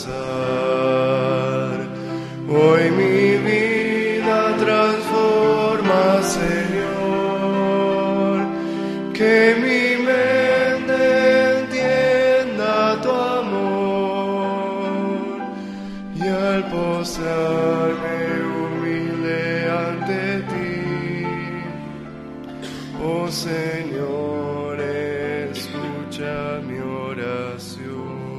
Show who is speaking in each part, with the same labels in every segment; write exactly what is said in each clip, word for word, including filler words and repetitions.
Speaker 1: pasar. Hoy mi vida transforma, Señor, que mi mente entienda tu amor, y al postrarme humilde ante ti, oh Señor, escucha mi oración.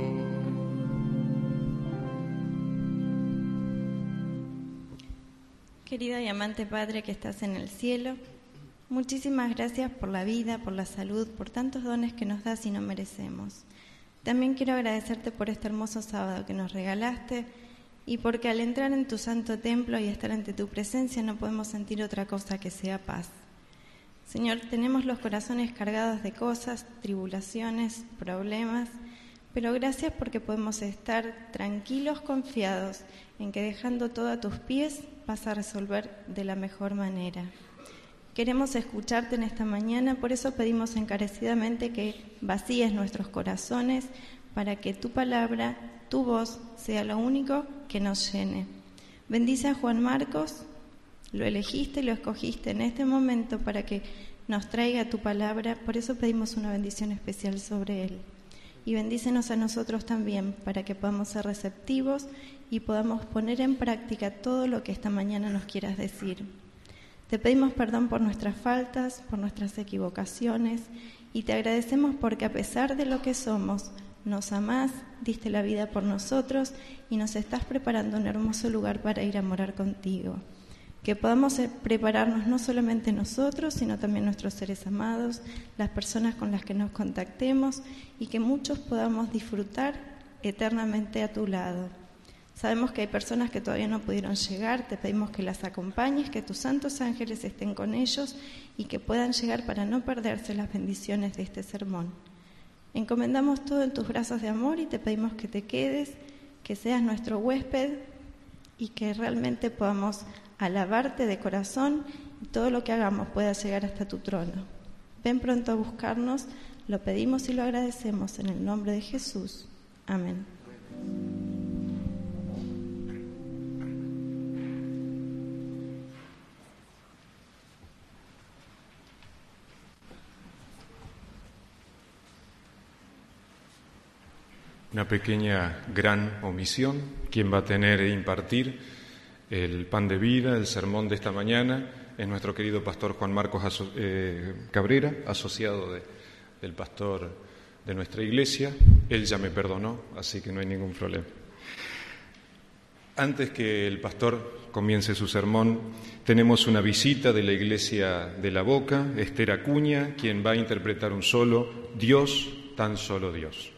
Speaker 2: Querido y amante Padre que estás en el cielo, muchísimas gracias por la vida, por la salud, por tantos dones que nos das y no merecemos. También quiero agradecerte por este hermoso sábado que nos regalaste y porque al entrar en tu santo templo y estar ante tu presencia no podemos sentir otra cosa que sea paz. Señor, tenemos los corazones cargados de cosas, tribulaciones, problemas, pero gracias porque podemos estar tranquilos, confiados en que dejando todo a tus pies vas a resolver de la mejor manera. Queremos escucharte en esta mañana, por eso pedimos encarecidamente que vacíes nuestros corazones para que tu palabra, tu voz, sea lo único que nos llene. Bendice a Juan Marcos, lo elegiste y lo escogiste en este momento para que nos traiga tu palabra, por eso pedimos una bendición especial sobre él. Y bendícenos a nosotros también para que podamos ser receptivos y podamos poner en práctica todo lo que esta mañana nos quieras decir. Te pedimos perdón por nuestras faltas, por nuestras equivocaciones y te agradecemos porque a pesar de lo que somos, nos amás, diste la vida por nosotros y nos estás preparando un hermoso lugar para ir a morar contigo. Que podamos prepararnos no solamente nosotros, sino también nuestros seres amados, las personas con las que nos contactemos y que muchos podamos disfrutar eternamente a tu lado. Sabemos que hay personas que todavía no pudieron llegar, te pedimos que las acompañes, que tus santos ángeles estén con ellos y que puedan llegar para no perderse las bendiciones de este sermón. Encomendamos todo en tus brazos de amor y te pedimos que te quedes, que seas nuestro huésped y que realmente podamos alabarte de corazón y todo lo que hagamos pueda llegar hasta tu trono. Ven pronto a buscarnos, lo pedimos y lo agradecemos en el nombre de Jesús. Amén.
Speaker 3: Una pequeña gran omisión. Quien va a tener e impartir el pan de vida, el sermón de esta mañana, es nuestro querido pastor Juan Marcos Aso- eh, Cabrera, asociado de, del pastor de nuestra iglesia. Él ya me perdonó, así que no hay ningún problema. Antes que el pastor comience su sermón, tenemos una visita de la iglesia de La Boca, Esther Acuña, quien va a interpretar un solo, Dios, tan solo Dios.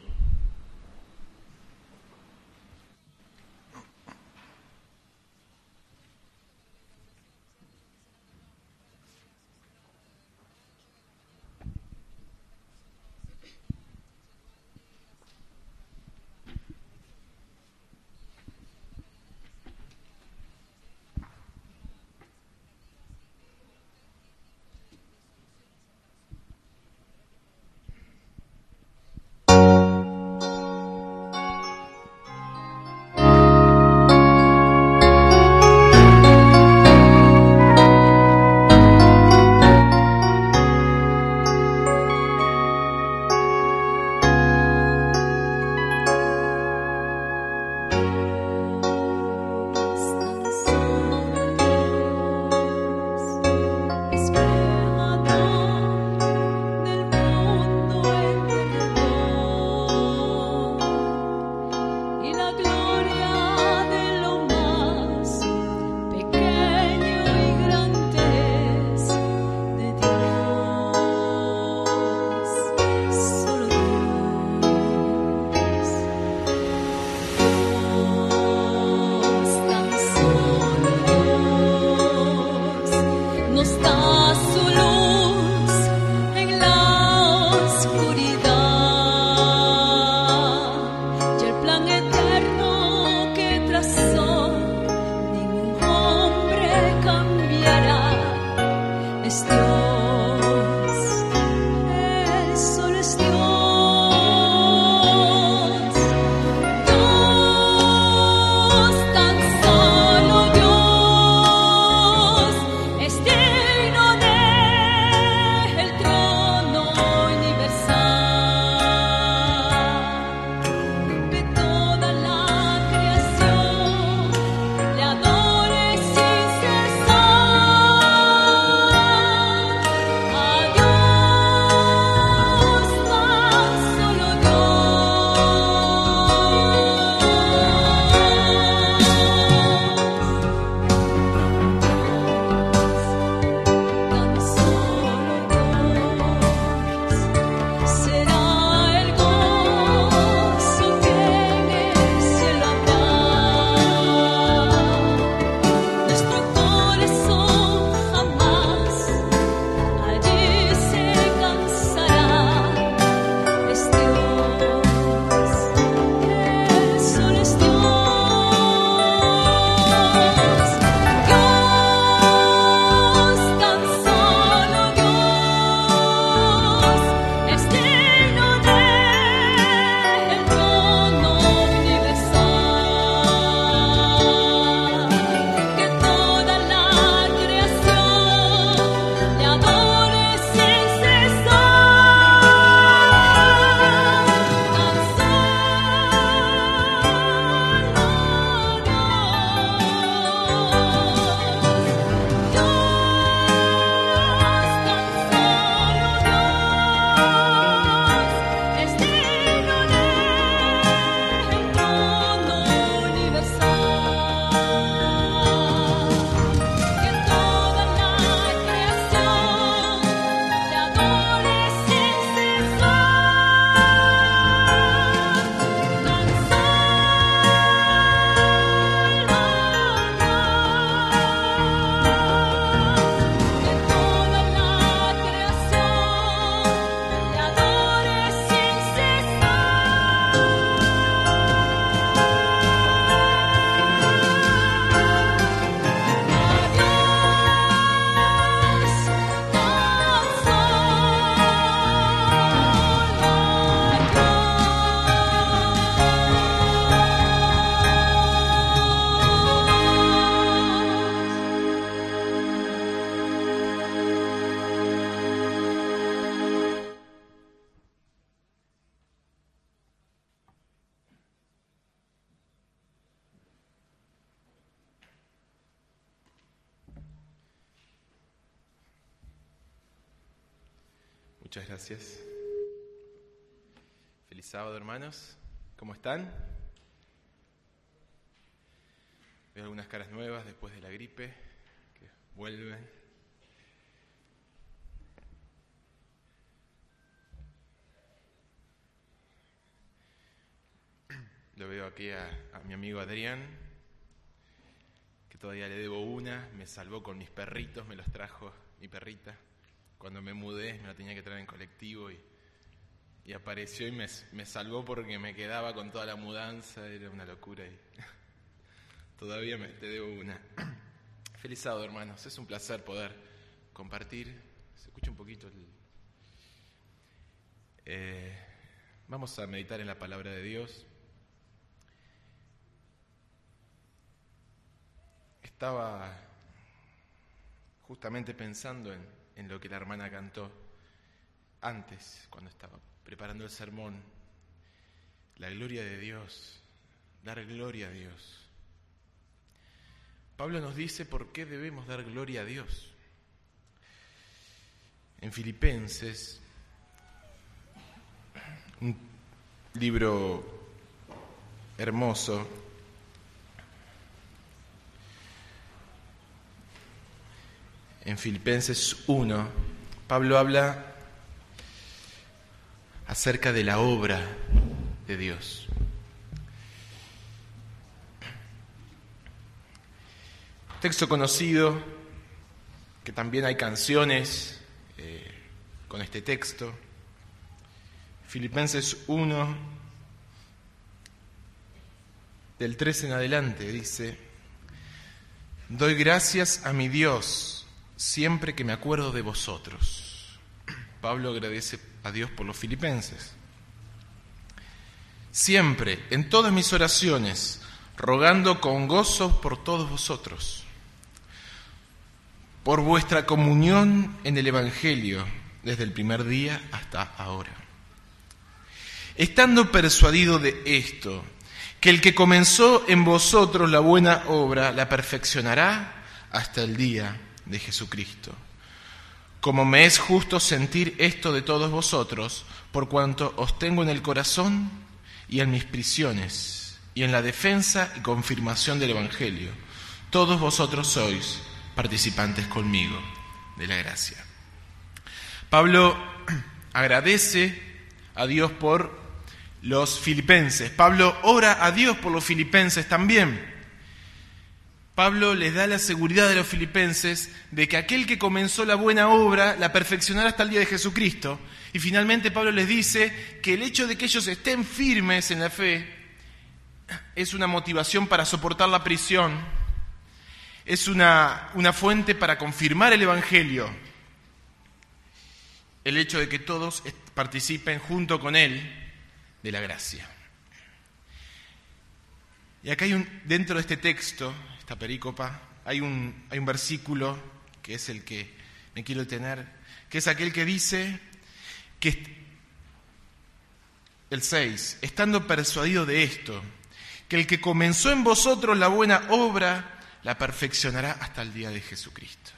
Speaker 4: Muchas gracias. Feliz sábado, hermanos. ¿Cómo están? Veo algunas caras nuevas después de la gripe que vuelven. Lo veo aquí a, a mi amigo Adrián, que todavía le debo una. Me salvó con mis perritos, me los trajo mi perrita. Cuando me mudé me la tenía que traer en colectivo y, y apareció y me, me salvó porque me quedaba con toda la mudanza, era una locura y todavía me te debo una. Feliz sábado, hermanos, es un placer poder compartir. Se escucha un poquito el... Eh, vamos a meditar en la palabra de Dios. Estaba justamente pensando en, en lo que la hermana cantó antes, cuando estaba preparando el sermón. La gloria de Dios, dar gloria a Dios. Pablo nos dice por qué debemos dar gloria a Dios. En Filipenses, un libro hermoso, en Filipenses uno, Pablo habla acerca de la obra de Dios. Texto conocido, que también hay canciones eh, con este texto. Filipenses uno, del tres en adelante, dice: doy gracias a mi Dios siempre que me acuerdo de vosotros. Pablo agradece a Dios por los filipenses. Siempre, en todas mis oraciones, rogando con gozo por todos vosotros, por vuestra comunión en el Evangelio, desde el primer día hasta ahora. Estando persuadido de esto, que el que comenzó en vosotros la buena obra, la perfeccionará hasta el día de Jesucristo. Como me es justo sentir esto de todos vosotros, por cuanto os tengo en el corazón y en mis prisiones, y en la defensa y confirmación del Evangelio. Todos vosotros sois participantes conmigo de la gracia. Pablo agradece a Dios por los filipenses. Pablo ora a Dios por los filipenses también. Pablo les da la seguridad a los filipenses de que aquel que comenzó la buena obra la perfeccionará hasta el día de Jesucristo. Y finalmente Pablo les dice que el hecho de que ellos estén firmes en la fe es una motivación para soportar la prisión, es una, una fuente para confirmar el Evangelio. El hecho de que todos participen junto con él de la gracia. Y acá hay un, dentro de este texto, esta perícopa, hay un, hay un versículo que es el que me quiero tener, que es aquel que dice que el seis, estando persuadido de esto, que el que comenzó en vosotros la buena obra, la perfeccionará hasta el día de Jesucristo.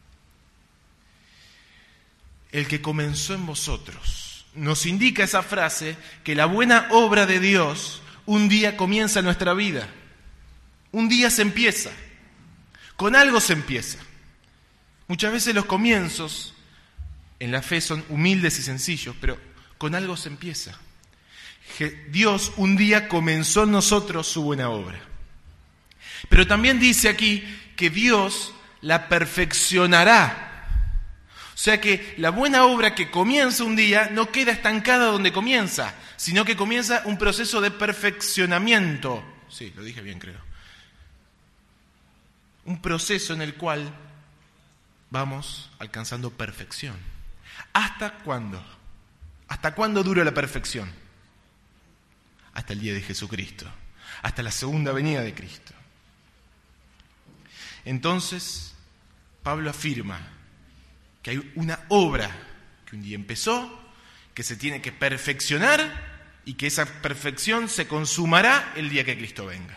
Speaker 4: El que comenzó en vosotros. Nos indica esa frase que la buena obra de Dios un día comienza en nuestra vida. Un día se empieza. Con algo se empieza. Muchas veces los comienzos en la fe son humildes y sencillos, pero con algo se empieza. Dios un día comenzó en nosotros su buena obra. Pero también dice aquí que Dios la perfeccionará. O sea que la buena obra que comienza un día no queda estancada donde comienza, sino que comienza un proceso de perfeccionamiento. Sí, lo dije bien, creo. Un proceso en el cual vamos alcanzando perfección. ¿Hasta cuándo? ¿Hasta cuándo dura la perfección? Hasta el día de Jesucristo, hasta la segunda venida de Cristo. Entonces, Pablo afirma que hay una obra que un día empezó, que se tiene que perfeccionar y que esa perfección se consumará el día que Cristo venga.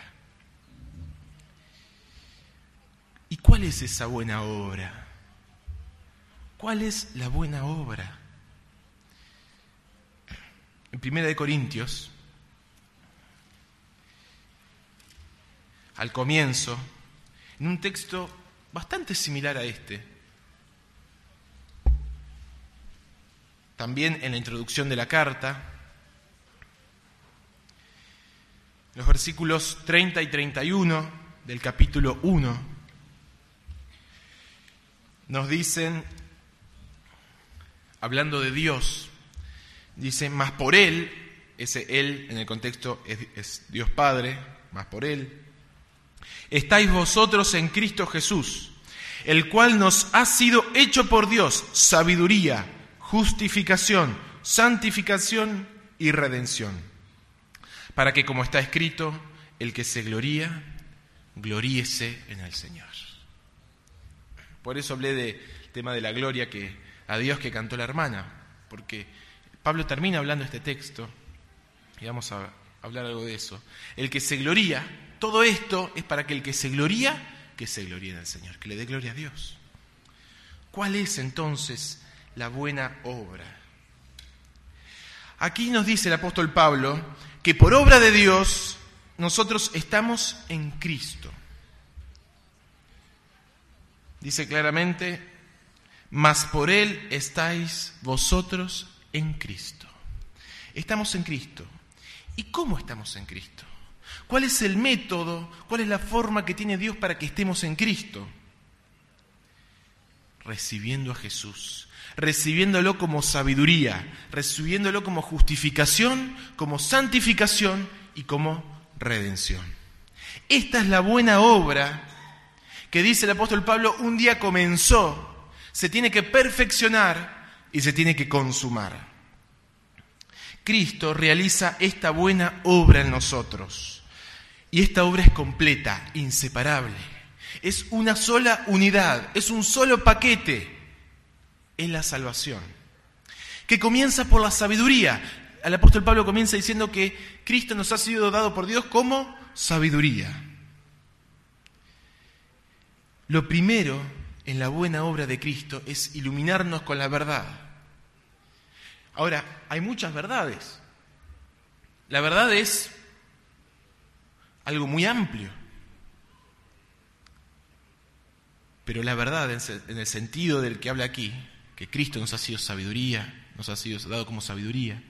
Speaker 4: ¿Y cuál es esa buena obra? ¿Cuál es la buena obra? en Primera de Corintios, al comienzo, en un texto bastante similar a este, también en la introducción de la carta, los versículos treinta y treinta y uno del capítulo uno, nos dicen, hablando de Dios, dice, mas por Él, ese Él en el contexto es, es Dios Padre, mas por Él, estáis vosotros en Cristo Jesús, el cual nos ha sido hecho por Dios sabiduría, justificación, santificación y redención, para que, como está escrito, el que se gloría, gloríese en el Señor. Por eso hablé del tema de la gloria que, a Dios que cantó la hermana, porque Pablo termina hablando este texto, y vamos a hablar algo de eso. El que se gloría, todo esto es para que el que se gloría, que se gloríe en el Señor, que le dé gloria a Dios. ¿Cuál es entonces la buena obra? Aquí nos dice el apóstol Pablo que por obra de Dios nosotros estamos en Cristo. Dice claramente, mas por Él estáis vosotros en Cristo. Estamos en Cristo. ¿Y cómo estamos en Cristo? ¿Cuál es el método, cuál es la forma que tiene Dios para que estemos en Cristo? Recibiendo a Jesús, recibiéndolo como sabiduría, recibiéndolo como justificación, como santificación y como redención. Esta es la buena obra que dice el apóstol Pablo, un día comenzó, se tiene que perfeccionar y se tiene que consumar. Cristo realiza esta buena obra en nosotros y esta obra es completa, inseparable. Es una sola unidad, es un solo paquete, es la salvación, que comienza por la sabiduría. El apóstol Pablo comienza diciendo que Cristo nos ha sido dado por Dios como sabiduría. Lo primero en la buena obra de Cristo es iluminarnos con la verdad. Ahora, hay muchas verdades. La verdad es algo muy amplio. Pero la verdad, en el sentido del que habla aquí, que Cristo nos ha sido sabiduría, nos ha sido dado como sabiduría,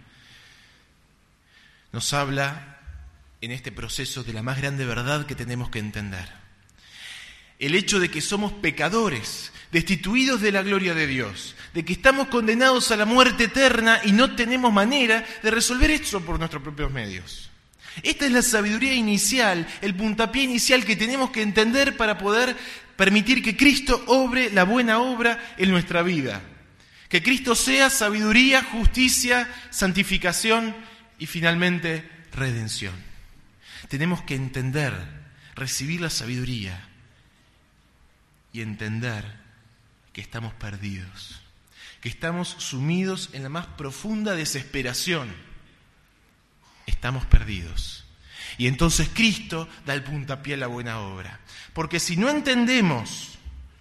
Speaker 4: nos habla en este proceso de la más grande verdad que tenemos que entender. El hecho de que somos pecadores, destituidos de la gloria de Dios, de que estamos condenados a la muerte eterna y no tenemos manera de resolver esto por nuestros propios medios. Esta es la sabiduría inicial, el puntapié inicial que tenemos que entender para poder permitir que Cristo obre la buena obra en nuestra vida. Que Cristo sea sabiduría, justicia, santificación y finalmente redención. Tenemos que entender, recibir la sabiduría y entender que estamos perdidos, que estamos sumidos en la más profunda desesperación. Estamos perdidos. Y entonces Cristo da el puntapié a la buena obra. Porque si no entendemos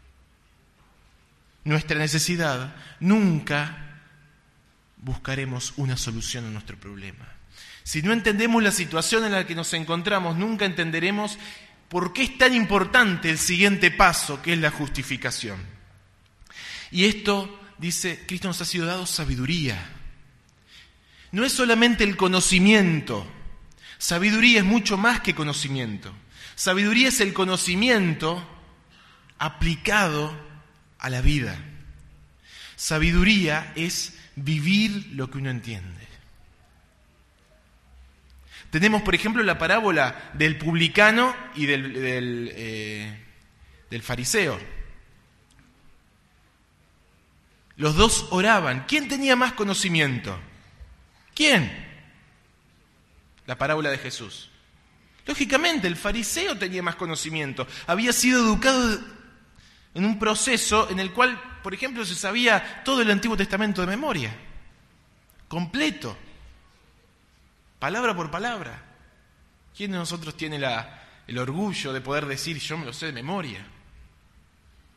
Speaker 4: nuestra necesidad, nunca buscaremos una solución a nuestro problema. Si no entendemos la situación en la que nos encontramos, nunca entenderemos por qué es tan importante el siguiente paso, que es la justificación. Y esto, dice, Cristo nos ha sido dado sabiduría. No es solamente el conocimiento. Sabiduría es mucho más que conocimiento. Sabiduría es el conocimiento aplicado a la vida. Sabiduría es vivir lo que uno entiende. Tenemos, por ejemplo, la parábola del publicano y del, del, eh, del fariseo. Los dos oraban. ¿Quién tenía más conocimiento? ¿Quién? La parábola de Jesús. Lógicamente, el fariseo tenía más conocimiento. Había sido educado en un proceso en el cual, por ejemplo, se sabía todo el Antiguo Testamento de memoria. Completo. Palabra por palabra. ¿Quién de nosotros tiene la, el orgullo de poder decir, yo me lo sé de memoria?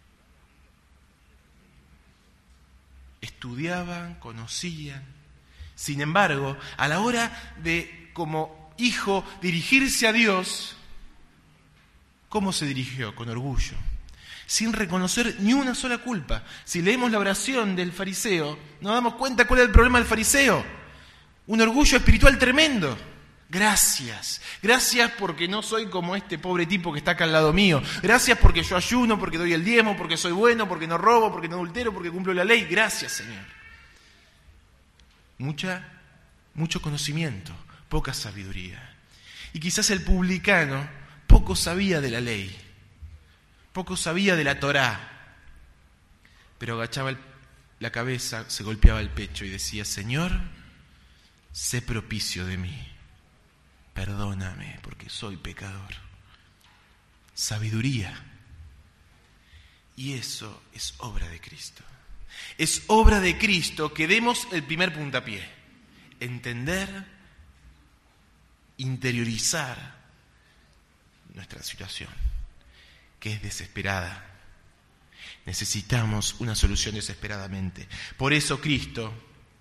Speaker 4: Estudiaban, conocían Sin embargo, a la hora de, como hijo, dirigirse a Dios, ¿cómo se dirigió? Con orgullo, sin reconocer ni una sola culpa. Si leemos la oración del fariseo, nos damos cuenta cuál es el problema del fariseo. Un orgullo espiritual tremendo. Gracias, gracias porque no soy como este pobre tipo que está acá al lado mío. Gracias porque yo ayuno, porque doy el diezmo, porque soy bueno, porque no robo, porque no adultero, porque cumplo la ley. Gracias, Señor. Mucha, mucho conocimiento, poca sabiduría. Y quizás el publicano poco sabía de la ley, poco sabía de la Torá, pero agachaba el, la cabeza, se golpeaba el pecho y decía: Señor, sé propicio de mí, perdóname porque soy pecador. Sabiduría. Y eso es obra de Cristo. Es obra de Cristo que demos el primer puntapié. Entender, interiorizar nuestra situación, que es desesperada. Necesitamos una solución desesperadamente. Por eso Cristo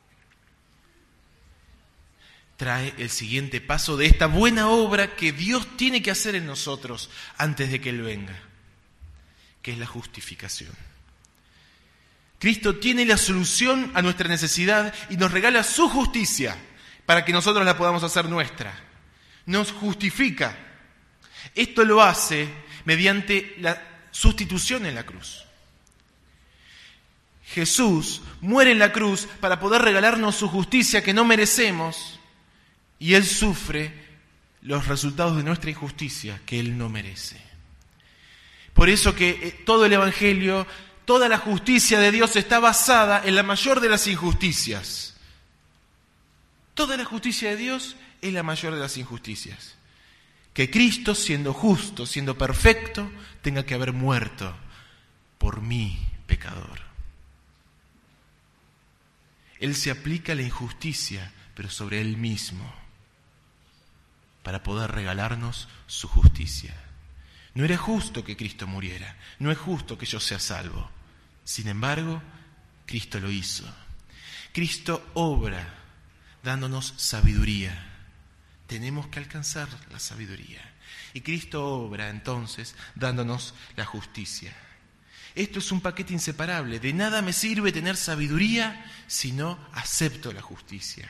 Speaker 4: trae el siguiente paso de esta buena obra que Dios tiene que hacer en nosotros antes de que Él venga, que es la justificación. Cristo tiene la solución a nuestra necesidad y nos regala su justicia para que nosotros la podamos hacer nuestra. Nos justifica. Esto lo hace mediante la sustitución en la cruz. Jesús muere en la cruz para poder regalarnos su justicia que no merecemos, y Él sufre los resultados de nuestra injusticia que Él no merece. Por eso que todo el Evangelio, toda la justicia de Dios está basada en la mayor de las injusticias. Toda la justicia de Dios es la mayor de las injusticias. Que Cristo, siendo justo, siendo perfecto, tenga que haber muerto por mí, pecador. Él se aplica la injusticia, pero sobre Él mismo, para poder regalarnos su justicia. No era justo que Cristo muriera, no es justo que yo sea salvo. Sin embargo, Cristo lo hizo. Cristo obra dándonos sabiduría. Tenemos que alcanzar la sabiduría. Y Cristo obra entonces dándonos la justicia. Esto es un paquete inseparable. De nada me sirve tener sabiduría si no acepto la justicia.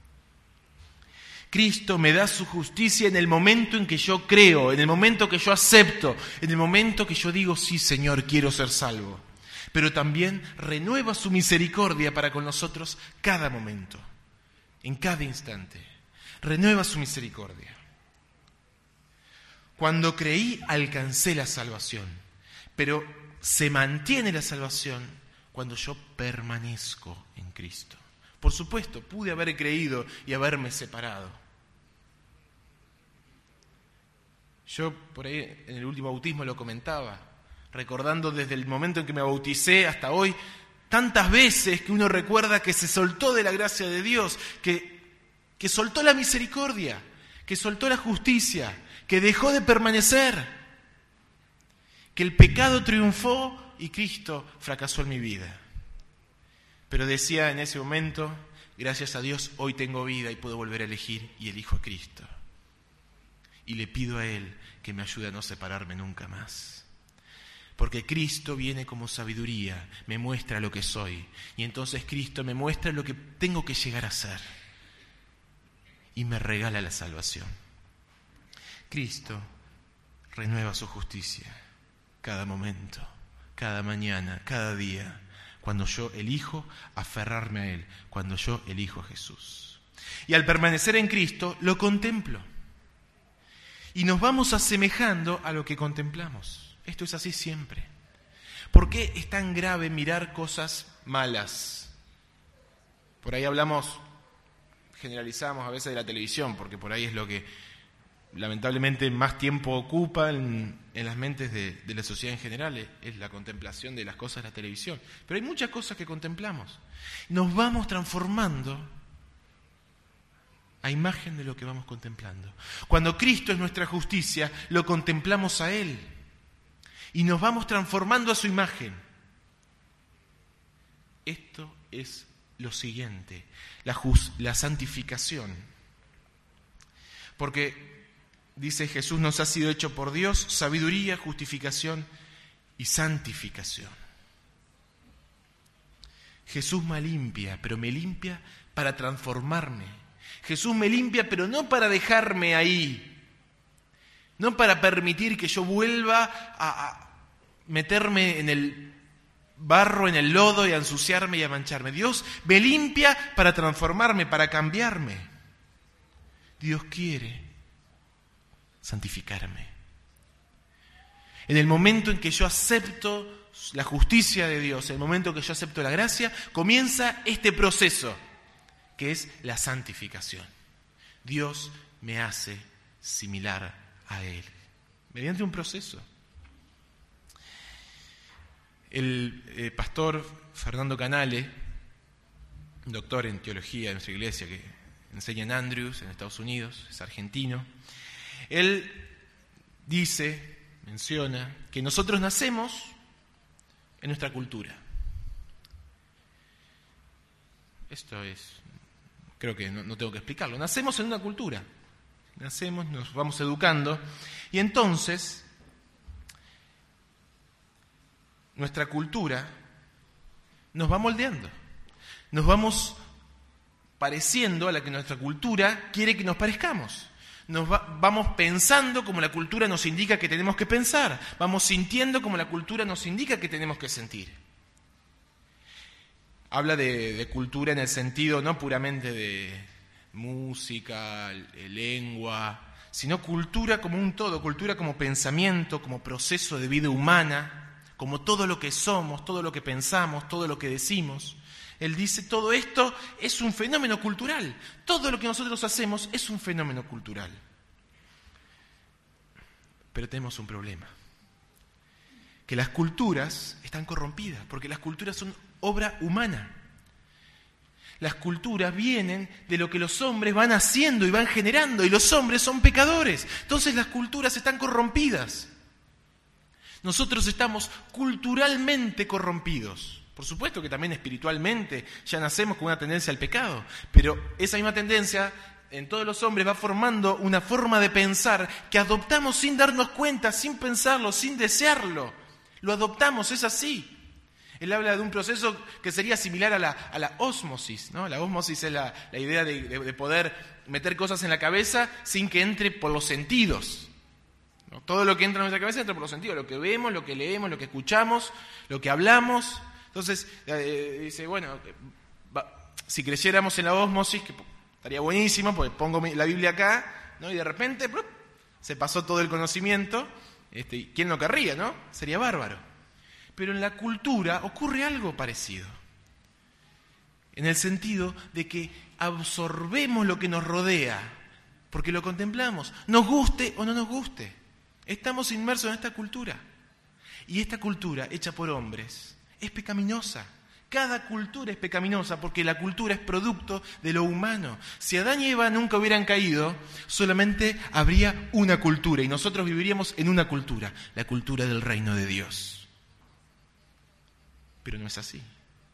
Speaker 4: Cristo me da su justicia en el momento en que yo creo, en el momento que yo acepto, en el momento que yo digo: sí, Señor, quiero ser salvo. Pero también renueva su misericordia para con nosotros cada momento, en cada instante. Renueva su misericordia. Cuando creí, alcancé la salvación, pero se mantiene la salvación cuando yo permanezco en Cristo. Por supuesto, pude haber creído y haberme separado. Yo por ahí en el último bautismo lo comentaba, recordando desde el momento en que me bauticé hasta hoy, tantas veces que uno recuerda que se soltó de la gracia de Dios, que, que soltó la misericordia, que soltó la justicia, que dejó de permanecer, que el pecado triunfó y Cristo fracasó en mi vida. Pero decía en ese momento: gracias a Dios hoy tengo vida y puedo volver a elegir, y elijo a Cristo. Y le pido a Él que me ayude a no separarme nunca más. Porque Cristo viene como sabiduría, me muestra lo que soy, y entonces Cristo me muestra lo que tengo que llegar a ser, y me regala la salvación. Cristo renueva su justicia cada momento, cada mañana, cada día, cuando yo elijo aferrarme a Él, cuando yo elijo a Jesús. Y al permanecer en Cristo, lo contemplo. Y nos vamos asemejando a lo que contemplamos. Esto es así siempre. ¿Por qué es tan grave mirar cosas malas? Por ahí hablamos, generalizamos a veces de la televisión, porque por ahí es lo que lamentablemente más tiempo ocupa en, en las mentes de, de la sociedad en general, es, es la contemplación de las cosas de la televisión. Pero hay muchas cosas que contemplamos. Nos vamos transformando a imagen de lo que vamos contemplando. Cuando Cristo es nuestra justicia, lo contemplamos a Él y nos vamos transformando a su imagen. Esto es lo siguiente, la, just, la santificación. Porque, dice Jesús, nos ha sido hecho por Dios sabiduría, justificación y santificación. Jesús me limpia, pero me limpia para transformarme. Jesús me limpia, pero no para dejarme ahí, no para permitir que yo vuelva a, a meterme en el barro, en el lodo y a ensuciarme y a mancharme. Dios me limpia para transformarme, para cambiarme. Dios quiere santificarme. En el momento en que yo acepto la justicia de Dios, en el momento en que yo acepto la gracia, comienza este proceso, que es la santificación. Dios me hace similar a Él, mediante un proceso. El eh, pastor Fernando Canale, doctor en teología de nuestra iglesia, que enseña en Andrews, en Estados Unidos, es argentino, él dice, menciona, que nosotros nacemos en nuestra cultura. Esto es, creo que no, no tengo que explicarlo. Nacemos en una cultura, nacemos, nos vamos educando, y entonces nuestra cultura nos va moldeando, nos vamos pareciendo a la que nuestra cultura quiere que nos parezcamos. Nos va, vamos pensando como la cultura nos indica que tenemos que pensar, vamos sintiendo como la cultura nos indica que tenemos que sentir. Habla de, de cultura en el sentido no puramente de música, lengua, sino cultura como un todo, cultura como pensamiento, como proceso de vida humana, como todo lo que somos, todo lo que pensamos, todo lo que decimos. Él dice, todo esto es un fenómeno cultural. Todo lo que nosotros hacemos es un fenómeno cultural. Pero tenemos un problema. Que las culturas están corrompidas, porque las culturas son obra humana. Las culturas vienen de lo que los hombres van haciendo y van generando, y los hombres son pecadores. Entonces las culturas están corrompidas. Nosotros estamos culturalmente corrompidos. Por supuesto que también espiritualmente ya nacemos con una tendencia al pecado, pero esa misma tendencia en todos los hombres va formando una forma de pensar que adoptamos sin darnos cuenta, sin pensarlo, sin desearlo. Lo adoptamos, es así. Él habla de un proceso que sería similar a la, a la ósmosis, ¿no? La ósmosis es la, la idea de, de, de poder meter cosas en la cabeza sin que entre por los sentidos. ¿No? Todo lo que entra en nuestra cabeza entra por los sentidos, lo que vemos, lo que leemos, lo que escuchamos, lo que hablamos. Entonces, eh, dice, bueno, va, si creyéramos en la ósmosis, que estaría buenísimo, porque pongo la Biblia acá, ¿no? Y de repente ¡plup! Se pasó todo el conocimiento. Este, ¿quién no querría, no? Sería bárbaro. Pero en la cultura ocurre algo parecido. En el sentido de que absorbemos lo que nos rodea, porque lo contemplamos, nos guste o no nos guste. Estamos inmersos en esta cultura. Y esta cultura, hecha por hombres, es pecaminosa. Cada cultura es pecaminosa porque la cultura es producto de lo humano. Si Adán y Eva nunca hubieran caído, solamente habría una cultura y nosotros viviríamos en una cultura, la cultura del reino de Dios. Pero no es así.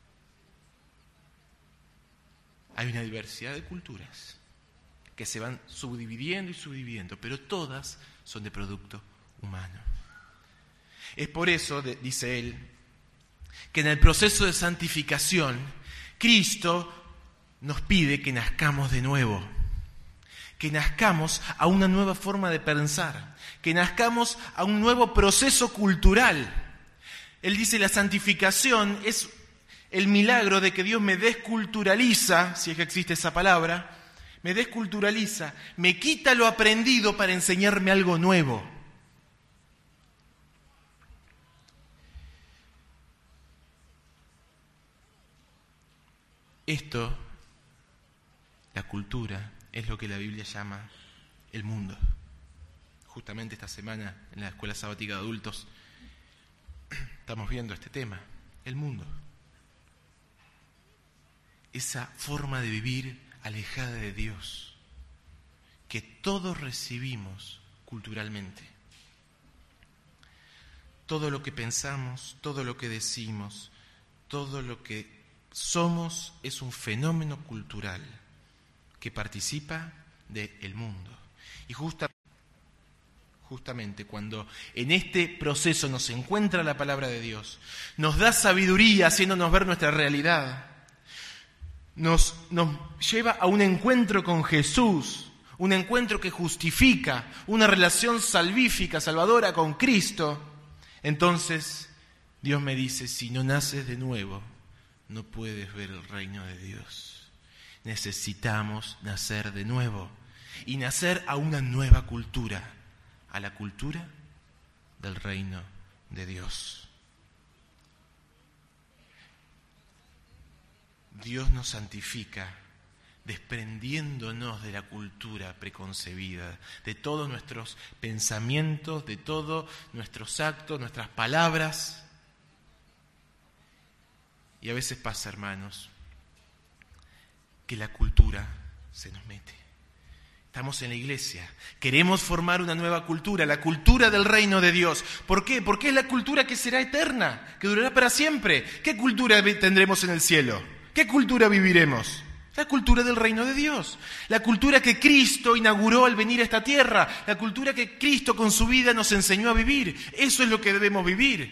Speaker 4: Hay una diversidad de culturas que se van subdividiendo y subdividiendo, pero todas son de producto humano. Es por eso, dice él, que en el proceso de santificación, Cristo nos pide que nazcamos de nuevo, que nazcamos a una nueva forma de pensar, que nazcamos a un nuevo proceso cultural. Él dice, la santificación es el milagro de que Dios me desculturaliza, si es que existe esa palabra, me desculturaliza, me quita lo aprendido para enseñarme algo nuevo. Esto, la cultura, es lo que la Biblia llama el mundo. Justamente esta semana en la Escuela Sabática de Adultos estamos viendo este tema, el mundo. Esa forma de vivir alejada de Dios que todos recibimos culturalmente. Todo lo que pensamos, todo lo que decimos, todo lo que somos es un fenómeno cultural que participa del mundo. Y justa, justamente cuando en este proceso nos encuentra la palabra de Dios, nos da sabiduría haciéndonos ver nuestra realidad, nos, nos lleva a un encuentro con Jesús, un encuentro que justifica, una relación salvífica, salvadora con Cristo, entonces Dios me dice, si no naces de nuevo, no puedes ver el reino de Dios. Necesitamos nacer de nuevo y nacer a una nueva cultura, a la cultura del reino de Dios. Dios nos santifica desprendiéndonos de la cultura preconcebida, de todos nuestros pensamientos, de todos nuestros actos, nuestras palabras. Y a veces pasa, hermanos, que la cultura se nos mete. Estamos en la iglesia, queremos formar una nueva cultura, la cultura del reino de Dios. ¿Por qué? Porque es la cultura que será eterna, que durará para siempre. ¿Qué cultura tendremos en el cielo? ¿Qué cultura viviremos? La cultura del reino de Dios, la cultura que Cristo inauguró al venir a esta tierra, la cultura que Cristo con su vida nos enseñó a vivir. Eso es lo que debemos vivir.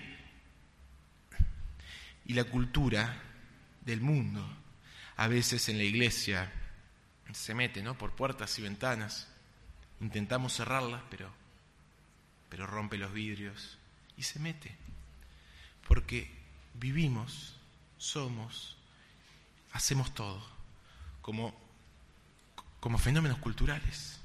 Speaker 4: Y la cultura del mundo, a veces en la iglesia se mete, ¿no?, por puertas y ventanas. Intentamos cerrarlas, pero, pero rompe los vidrios y se mete. Porque vivimos, somos, hacemos todo como, como fenómenos culturales.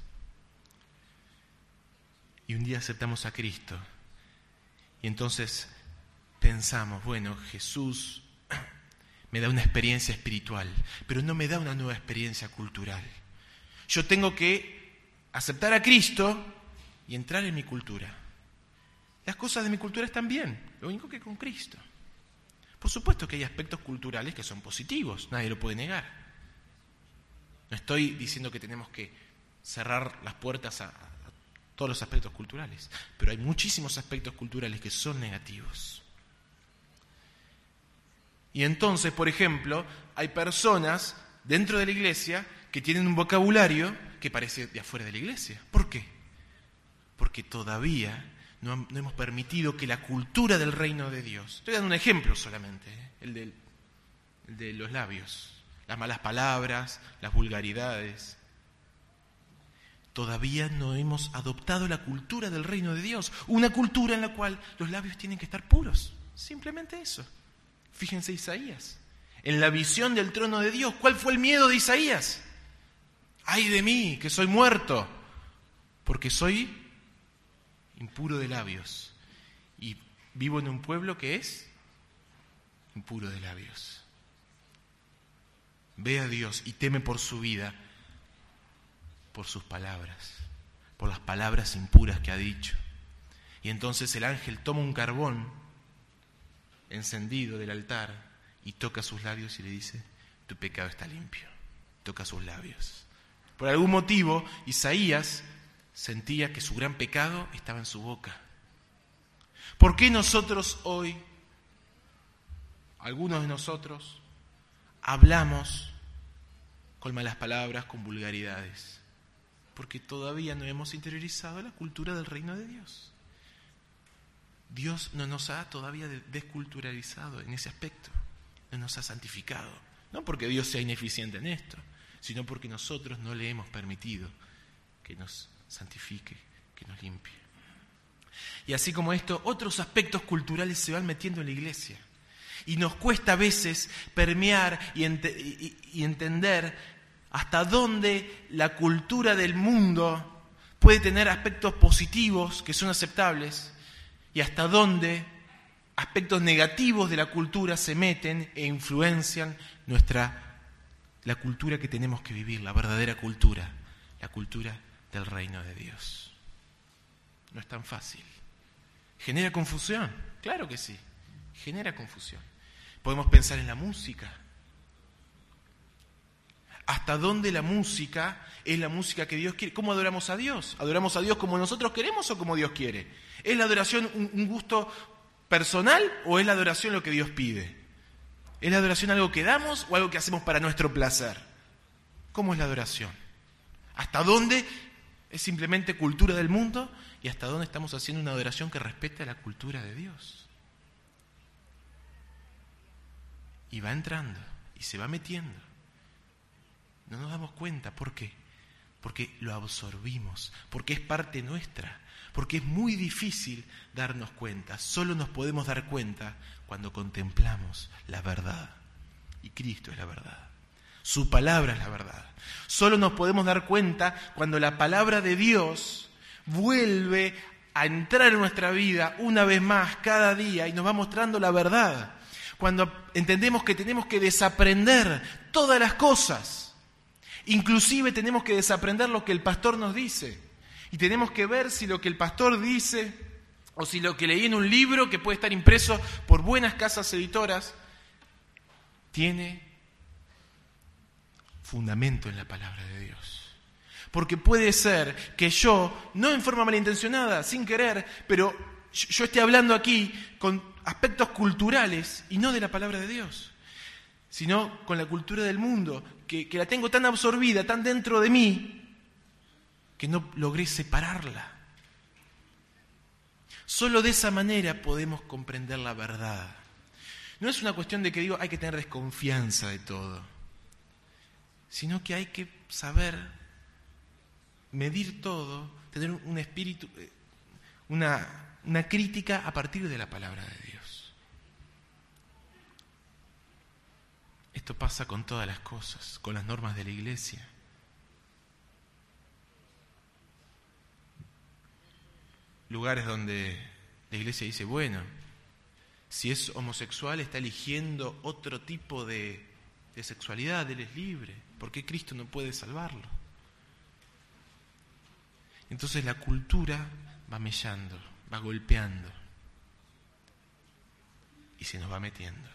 Speaker 4: Y un día aceptamos a Cristo y entonces pensamos, bueno, Jesús me da una experiencia espiritual, pero no me da una nueva experiencia cultural. Yo tengo que aceptar a Cristo y entrar en mi cultura. Las cosas de mi cultura están bien, lo único que con Cristo. Por supuesto que hay aspectos culturales que son positivos, nadie lo puede negar. No estoy diciendo que tenemos que cerrar las puertas a, a todos los aspectos culturales, pero hay muchísimos aspectos culturales que son negativos. Y entonces, por ejemplo, hay personas dentro de la iglesia que tienen un vocabulario que parece de afuera de la iglesia. ¿Por qué? Porque todavía no, no hemos permitido que la cultura del reino de Dios... Estoy dando un ejemplo solamente, ¿eh? el, del, el de los labios, las malas palabras, las vulgaridades. Todavía no hemos adoptado la cultura del reino de Dios, una cultura en la cual los labios tienen que estar puros. Simplemente eso. Fíjense Isaías, en la visión del trono de Dios, ¿cuál fue el miedo de Isaías? ¡Ay de mí, que soy muerto! Porque soy impuro de labios y vivo en un pueblo que es impuro de labios. Ve a Dios y teme por su vida, por sus palabras, por las palabras impuras que ha dicho. Y entonces el ángel toma un carbón encendido del altar y toca sus labios y le dice, tu pecado está limpio. Toca sus labios. Por algún motivo, Isaías sentía que su gran pecado estaba en su boca. ¿Por qué nosotros hoy, algunos de nosotros, hablamos con malas palabras, con vulgaridades? Porque todavía no hemos interiorizado la cultura del reino de Dios. Dios no nos ha todavía desculturalizado en ese aspecto, no nos ha santificado. No porque Dios sea ineficiente en esto, sino porque nosotros no le hemos permitido que nos santifique, que nos limpie. Y así como esto, otros aspectos culturales se van metiendo en la iglesia. Y nos cuesta a veces permear y, ent- y, y entender hasta dónde la cultura del mundo puede tener aspectos positivos que son aceptables, y hasta dónde aspectos negativos de la cultura se meten e influencian nuestra, la cultura que tenemos que vivir, la verdadera cultura, la cultura del reino de Dios. No es tan fácil. ¿Genera confusión? Claro que sí, genera confusión. Podemos pensar en la música. ¿Hasta dónde la música es la música que Dios quiere? ¿Cómo adoramos a Dios? ¿Adoramos a Dios como nosotros queremos o como Dios quiere? ¿Es la adoración un, un gusto personal o es la adoración lo que Dios pide? ¿Es la adoración algo que damos o algo que hacemos para nuestro placer? ¿Cómo es la adoración? ¿Hasta dónde es simplemente cultura del mundo y hasta dónde estamos haciendo una adoración que respete a la cultura de Dios? Y va entrando y se va metiendo. No nos damos cuenta. ¿Por qué? Porque lo absorbimos, porque es parte nuestra, porque es muy difícil darnos cuenta. Solo nos podemos dar cuenta cuando contemplamos la verdad. Y Cristo es la verdad. Su palabra es la verdad. Solo nos podemos dar cuenta cuando la palabra de Dios vuelve a entrar en nuestra vida una vez más cada día y nos va mostrando la verdad. Cuando entendemos que tenemos que desaprender todas las cosas. Inclusive tenemos que desaprender lo que el pastor nos dice. Y tenemos que ver si lo que el pastor dice, o si lo que leí en un libro que puede estar impreso por buenas casas editoras, tiene fundamento en la palabra de Dios. Porque puede ser que yo, no en forma malintencionada, sin querer, pero yo esté hablando aquí con aspectos culturales y no de la palabra de Dios, sino con la cultura del mundo, que, que la tengo tan absorbida, tan dentro de mí, que no logré separarla. Solo de esa manera podemos comprender la verdad. No es una cuestión de que digo hay que tener desconfianza de todo, sino que hay que saber medir todo, tener un espíritu, una, una crítica a partir de la palabra de Dios. Esto pasa con todas las cosas, con las normas de la iglesia. Lugares donde la iglesia dice, bueno, si es homosexual está eligiendo otro tipo de, de sexualidad, él es libre. ¿Por qué Cristo no puede salvarlo? Entonces la cultura va mellando, va golpeando y se nos va metiendo.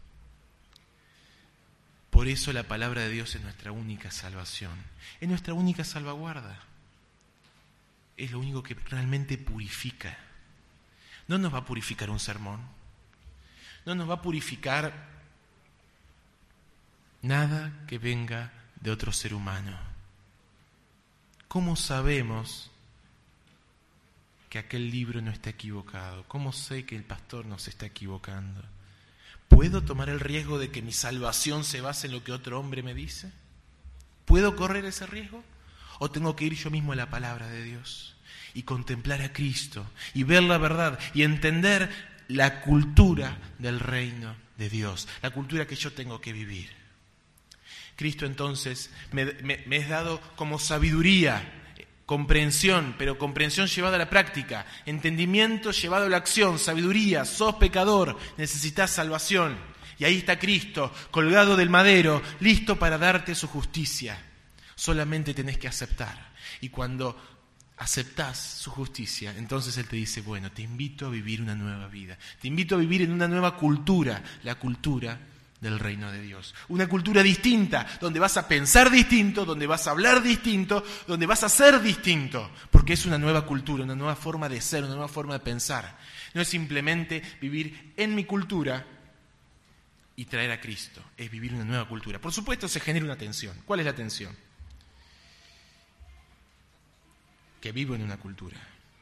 Speaker 4: Por eso la palabra de Dios es nuestra única salvación, es nuestra única salvaguarda. Es lo único que realmente purifica. No nos va a purificar un sermón, no nos va a purificar nada que venga de otro ser humano. ¿Cómo sabemos que aquel libro no está equivocado? ¿Cómo sé que el pastor no se está equivocando? ¿Puedo tomar el riesgo de que mi salvación se base en lo que otro hombre me dice? ¿Puedo correr ese riesgo? ¿O tengo que ir yo mismo a la palabra de Dios y contemplar a Cristo y ver la verdad y entender la cultura del reino de Dios, la cultura que yo tengo que vivir? Cristo entonces me, me, me es dado como sabiduría, comprensión, pero comprensión llevada a la práctica, entendimiento llevado a la acción, sabiduría, sos pecador, necesitas salvación. Y ahí está Cristo, colgado del madero, listo para darte su justicia. Solamente tenés que aceptar. Y cuando aceptás su justicia, entonces Él te dice, bueno, te invito a vivir una nueva vida. Te invito a vivir en una nueva cultura, la cultura del reino de Dios. Una cultura distinta, donde vas a pensar distinto, donde vas a hablar distinto, donde vas a ser distinto, porque es una nueva cultura, una nueva forma de ser, una nueva forma de pensar. No es simplemente vivir en mi cultura y traer a Cristo, es vivir una nueva cultura. Por supuesto se genera una tensión. ¿Cuál es la tensión? Que vivo en una cultura.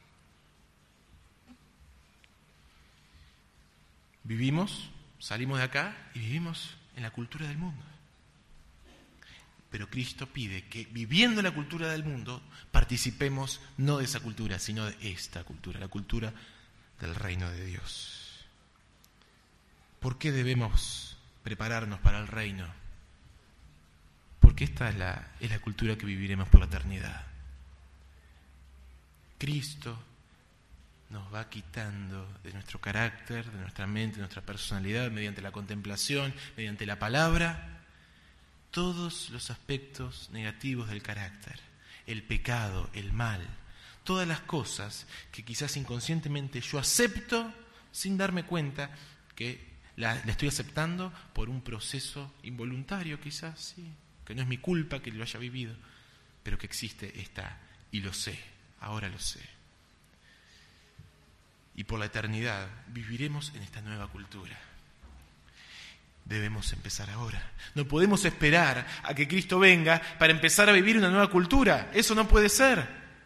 Speaker 4: Vivimos, salimos de acá y vivimos en la cultura del mundo. Pero Cristo pide que viviendo en la cultura del mundo participemos no de esa cultura, sino de esta cultura, la cultura del reino de Dios. ¿Por qué debemos prepararnos para el reino? Porque esta es la, es la cultura que viviremos por la eternidad. Cristo nos va quitando de nuestro carácter, de nuestra mente, de nuestra personalidad, mediante la contemplación, mediante la palabra, todos los aspectos negativos del carácter, el pecado, el mal, todas las cosas que quizás inconscientemente yo acepto sin darme cuenta que la, la estoy aceptando por un proceso involuntario quizás, sí, que no es mi culpa que lo haya vivido, pero que existe, está, y lo sé, ahora lo sé. Y por la eternidad viviremos en esta nueva cultura. debemos empezar ahora. No podemos esperar a que Cristo venga para empezar a vivir una nueva cultura. Eso no puede ser.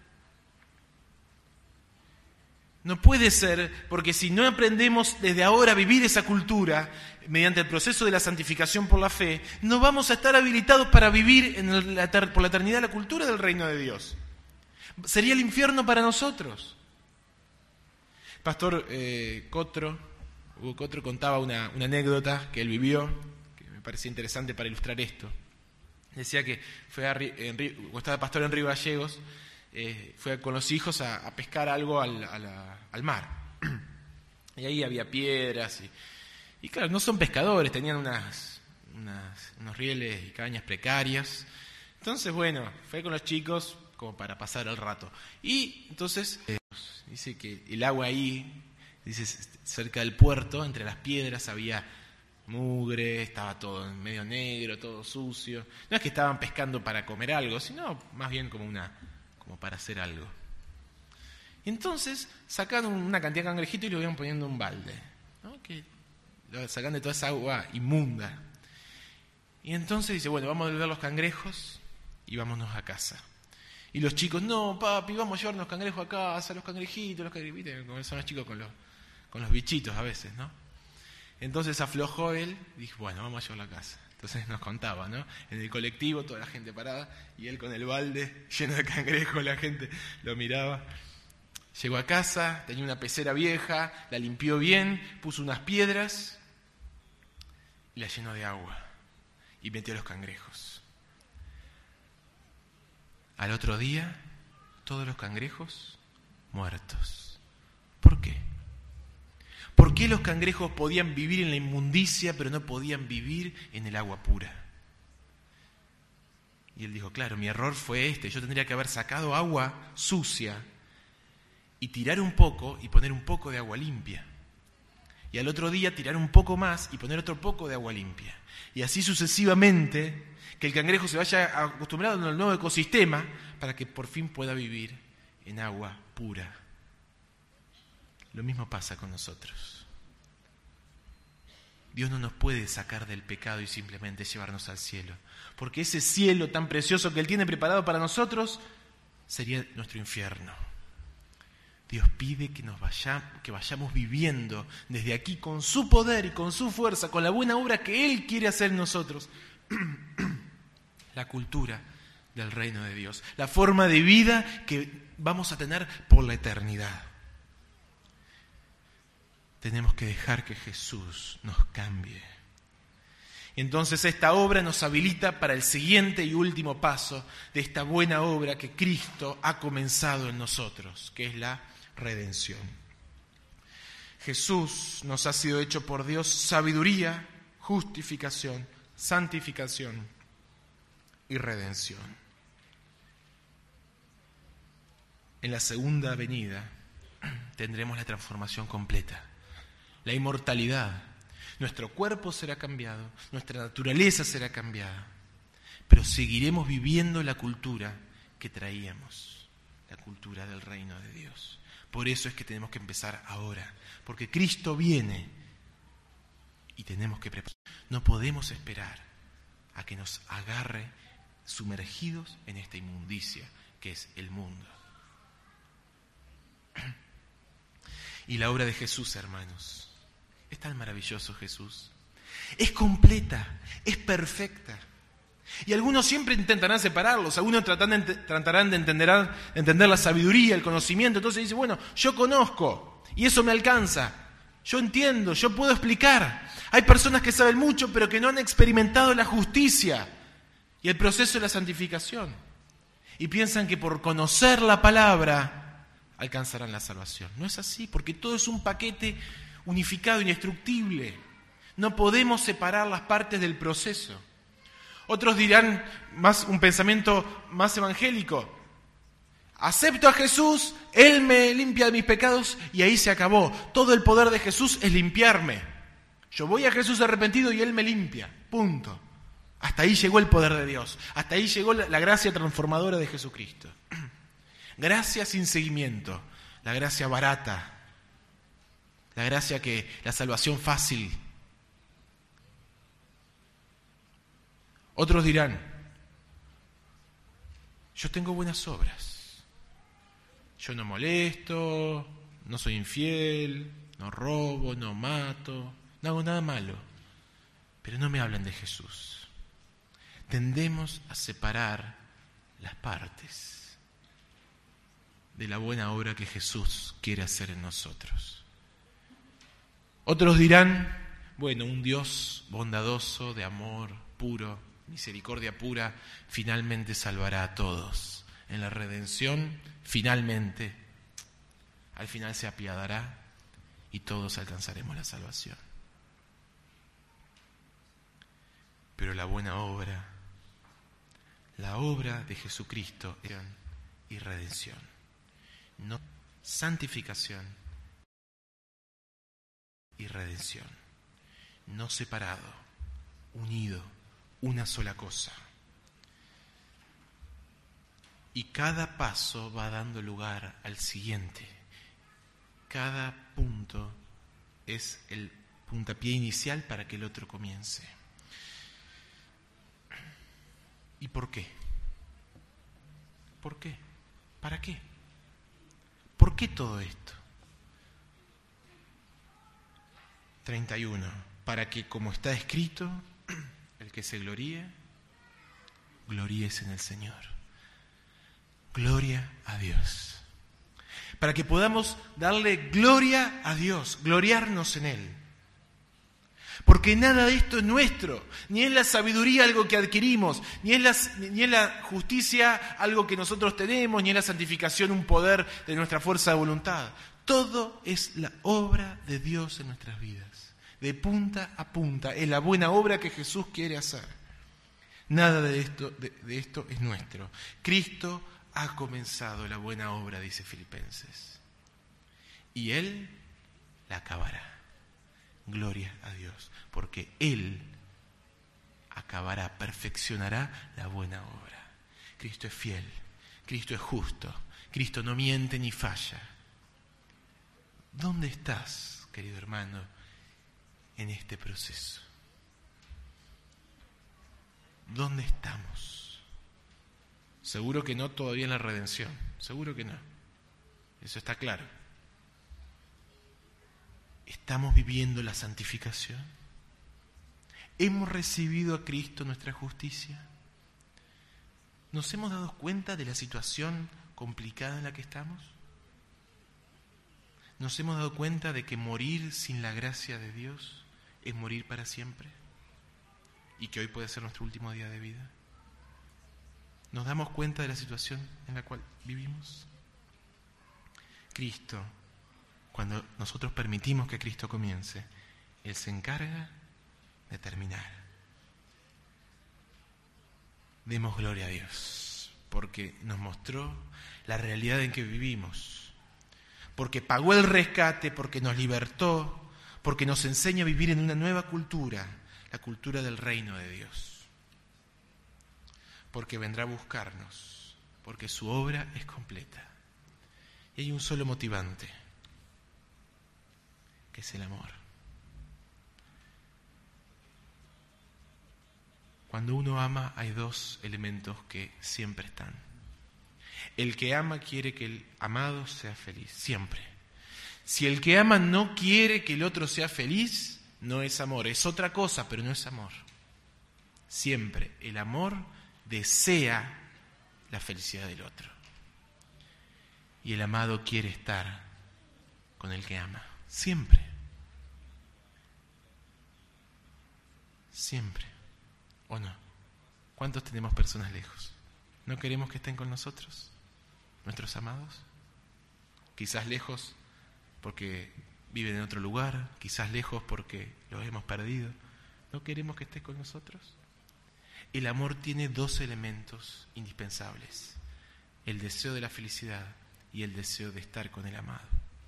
Speaker 4: No puede ser, porque si no aprendemos desde ahora a vivir esa cultura, mediante el proceso de la santificación por la fe, no vamos a estar habilitados para vivir en la, por la eternidad la cultura del reino de Dios. Sería el infierno para nosotros. Pastor eh, Cotro, Hugo Cotro contaba una, una anécdota que él vivió, que me parecía interesante para ilustrar esto. Decía que fue a, en, cuando estaba pastor en Río Gallegos, eh, fue con los hijos a, a pescar algo al, a la, al mar. Y ahí había piedras y, y claro, no son pescadores, tenían unas, unas, unos rieles y cañas precarias. Entonces, bueno, fue con los chicos como para pasar el rato. Y entonces, eh, dice que el agua ahí, dice, cerca del puerto, entre las piedras había mugre, estaba todo medio negro, todo sucio. No es que estaban pescando para comer algo, sino más bien como una, como para hacer algo. Y entonces sacaron una cantidad de cangrejitos y lo iban poniendo en un balde, ¿no? Que lo sacan de toda esa agua inmunda. Y entonces dice, bueno, vamos a devolver los cangrejos y vámonos a casa. Y los chicos, no, papi, vamos a llevarnos los cangrejos a casa, los cangrejitos, los cangrejitos, como son los chicos con los, con los bichitos a veces, ¿no? Entonces aflojó él, dijo, bueno, vamos a llevarlo a casa. Entonces nos contaba, ¿no? En el colectivo, toda la gente parada, y él con el balde lleno de cangrejos, la gente lo miraba. Llegó a casa, tenía una pecera vieja, la limpió bien, puso unas piedras y la llenó de agua y metió los cangrejos. Al otro día, todos los cangrejos muertos. ¿Por qué? ¿Por qué los cangrejos podían vivir en la inmundicia, pero no podían vivir en el agua pura? Y él dijo, claro, mi error fue este. Yo tendría que haber sacado agua sucia y tirar un poco y poner un poco de agua limpia. Y al otro día tirar un poco más y poner otro poco de agua limpia. Y así sucesivamente, que el cangrejo se vaya acostumbrado al nuevo ecosistema para que por fin pueda vivir en agua pura. Lo mismo pasa con nosotros. Dios no nos puede sacar del pecado y simplemente llevarnos al cielo, porque ese cielo tan precioso que Él tiene preparado para nosotros sería nuestro infierno. Dios pide que nos vayamos, que vayamos viviendo desde aquí con su poder y con su fuerza, con la buena obra que Él quiere hacer en nosotros. La cultura del reino de Dios, la forma de vida que vamos a tener por la eternidad. Tenemos que dejar que Jesús nos cambie. Entonces esta obra nos habilita para el siguiente y último paso de esta buena obra que Cristo ha comenzado en nosotros, que es la redención. Jesús nos ha sido hecho por Dios sabiduría, justificación, santificación y redención. En la segunda venida tendremos la transformación completa. La inmortalidad, nuestro cuerpo será cambiado, nuestra naturaleza será cambiada, pero seguiremos viviendo la cultura que traíamos, la cultura del reino de Dios. Por eso es que tenemos que empezar ahora, porque Cristo viene y tenemos que preparar. No podemos esperar a que nos agarre sumergidos en esta inmundicia que es el mundo. Y la obra de Jesús, hermanos, es tan maravilloso Jesús. Es completa, es perfecta. Y algunos siempre intentarán separarlos, algunos tratarán de, tratarán de entender, entender la sabiduría, el conocimiento. Entonces dice, bueno, yo conozco y eso me alcanza. Yo entiendo, yo puedo explicar. Hay personas que saben mucho pero que no han experimentado la justicia y el proceso de la santificación. Y piensan que por conocer la palabra alcanzarán la salvación. No es así, porque todo es un paquete unificado, indestructible. No podemos separar las partes del proceso. Otros dirán, más un pensamiento más evangélico, acepto a Jesús, Él me limpia de mis pecados y ahí se acabó. Todo el poder de Jesús es limpiarme. Yo voy a Jesús arrepentido y Él me limpia. Punto. Hasta ahí llegó el poder de Dios. Hasta ahí llegó la gracia transformadora de Jesucristo. Gracia sin seguimiento. La gracia barata. La gracia que, la salvación fácil. Otros dirán, yo tengo buenas obras, yo no molesto, no soy infiel, no robo, no mato, no hago nada malo, pero no me hablan de Jesús. Tendemos a separar las partes de la buena obra que Jesús quiere hacer en nosotros. Otros dirán, bueno, un Dios bondadoso, de amor puro, misericordia pura, finalmente salvará a todos. En la redención, finalmente, al final se apiadará y todos alcanzaremos la salvación. Pero la buena obra, la obra de Jesucristo y redención, no santificación y redención, no separado, unido, una sola cosa. Y cada paso va dando lugar al siguiente. Cada punto es el puntapié inicial para que el otro comience. ¿Y por qué? ¿Por qué? ¿Para qué? ¿Por qué todo esto? treinta y uno. Para que, como está escrito, el que se gloríe, gloríese en el Señor. Gloria a Dios. Para que podamos darle gloria a Dios, gloriarnos en Él. Porque nada de esto es nuestro, ni es la sabiduría algo que adquirimos, ni es, la, ni es la justicia algo que nosotros tenemos, ni es la santificación un poder de nuestra fuerza de voluntad. Todo es la obra de Dios en nuestras vidas, de punta a punta, es la buena obra que Jesús quiere hacer. Nada de esto, de, de esto es nuestro. Cristo ha comenzado la buena obra, dice Filipenses, y Él la acabará. Gloria a Dios, porque Él acabará, perfeccionará la buena obra. Cristo es fiel, Cristo es justo, Cristo no miente ni falla. ¿Dónde estás, querido hermano, en este proceso? ¿Dónde estamos? Seguro que no todavía en la redención, seguro que no. Eso está claro. ¿Estamos viviendo la santificación? ¿Hemos recibido a Cristo nuestra justicia? ¿Nos hemos dado cuenta de la situación complicada en la que estamos? ¿Nos hemos dado cuenta de que morir sin la gracia de Dios es morir para siempre? Y que hoy puede ser nuestro último día de vida. ¿Nos damos cuenta de la situación en la cual vivimos? Cristo, cuando nosotros permitimos que Cristo comience, Él se encarga de terminar. Demos gloria a Dios, porque nos mostró la realidad en que vivimos, porque pagó el rescate, porque nos libertó, porque nos enseña a vivir en una nueva cultura, la cultura del reino de Dios, porque vendrá a buscarnos, porque su obra es completa. Y hay un solo motivante, que es el amor. Cuando uno ama hay dos elementos que siempre están. El que ama quiere que el amado sea feliz, siempre. Si el que ama no quiere que el otro sea feliz, no es amor, es otra cosa, pero no es amor. Siempre el amor desea la felicidad del otro. Y el amado quiere estar con el que ama. Siempre. Siempre. ¿O no? ¿Cuántos tenemos personas lejos? ¿No queremos que estén con nosotros? ¿Nuestros amados? Quizás lejos porque viven en otro lugar, quizás lejos porque los hemos perdido. ¿No queremos que estés con nosotros? El amor tiene dos elementos indispensables: el deseo de la felicidad y el deseo de estar con el amado.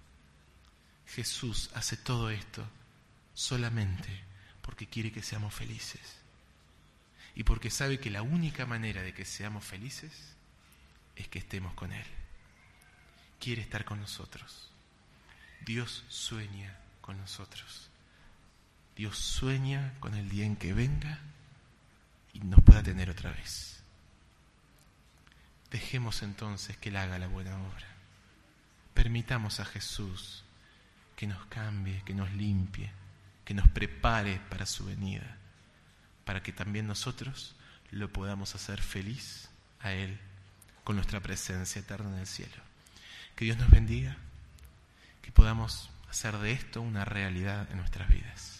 Speaker 4: Jesús hace todo esto solamente porque quiere que seamos felices y porque sabe que la única manera de que seamos felices es que estemos con Él. Quiere estar con nosotros. Dios sueña con nosotros. Dios sueña con el día en que venga y nos pueda tener otra vez. Dejemos entonces que Él haga la buena obra. Permitamos a Jesús que nos cambie, que nos limpie, que nos prepare para su venida, para que también nosotros lo podamos hacer feliz a Él con nuestra presencia eterna en el cielo. Que Dios nos bendiga, que podamos hacer de esto una realidad en nuestras vidas.